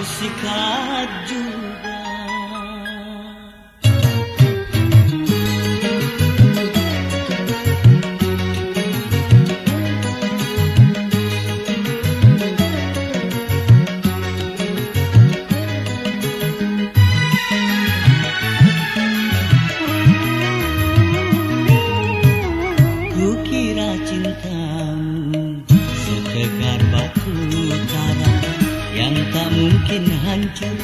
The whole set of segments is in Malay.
sikat juga. Kukira cintamu setegar batu karang yang tak mungkin hancur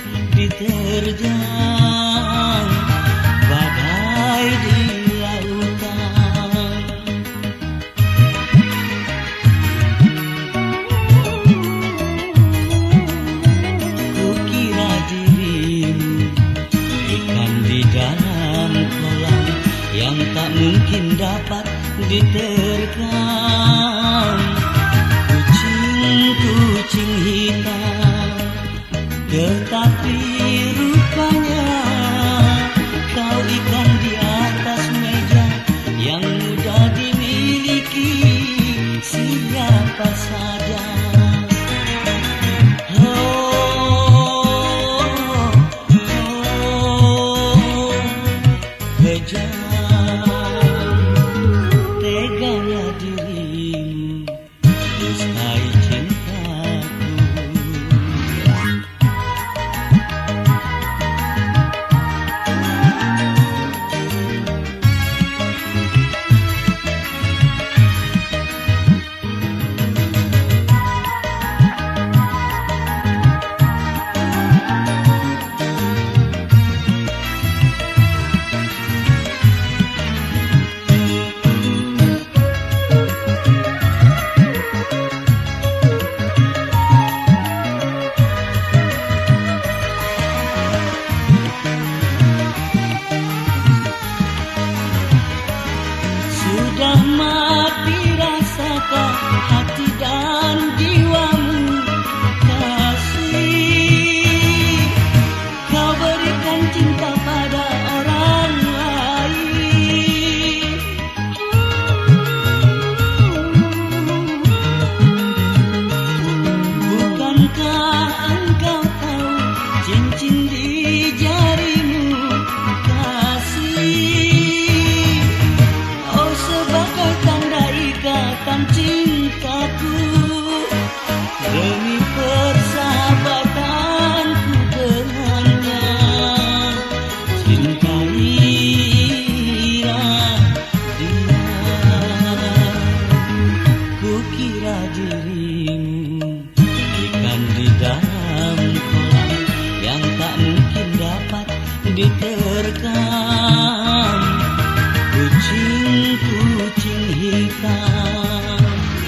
diterjang badai di lautan. Kukira dirimu ikan di dalam kolam yang tak mungkin dapat diterkam. Kucing hitam, tetapi rupanya kau ikan di atas meja yang mudah dimiliki siapa saja. Kejam teganya dirimu dustai cintaku. Sudah mati rasakan hati dan jiwamu, kasih kau berikan cinta pada orang lain. Bukankah engkau tahu cincin di jarimu, kasih sebagai tanda ikatan cintaku demi persahabatanku dengannya. Cintailah dia. Kukira dirimu ikan di dalam kolam yang tak mungkin dapat diterkam. Kucing hitam,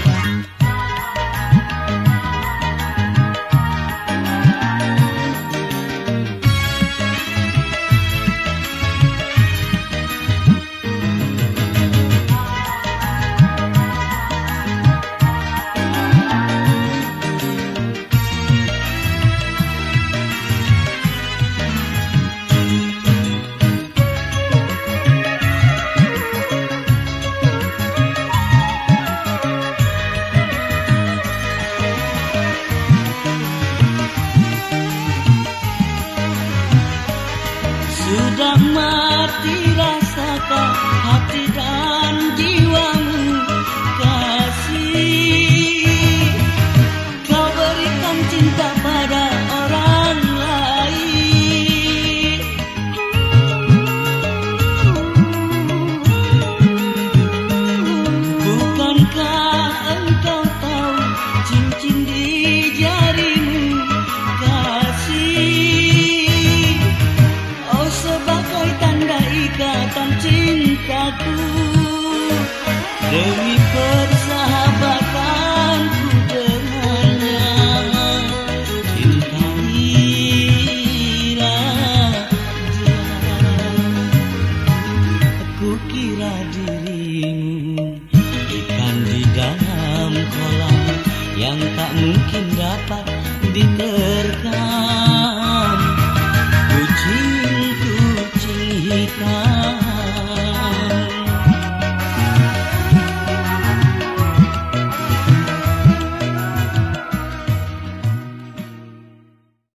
sudah mati rasakan hati dan jiwamu, kasih kau berikan cinta pada orang lain. Bukankah engkau tahu cincin di jarimu, kasih sebagai tanda ikatan cintaku demi persahabatanku dengannya. Cintailah dia. Kukira dirimu ikan di dalam kolam yang tak mungkin dapat diterkam.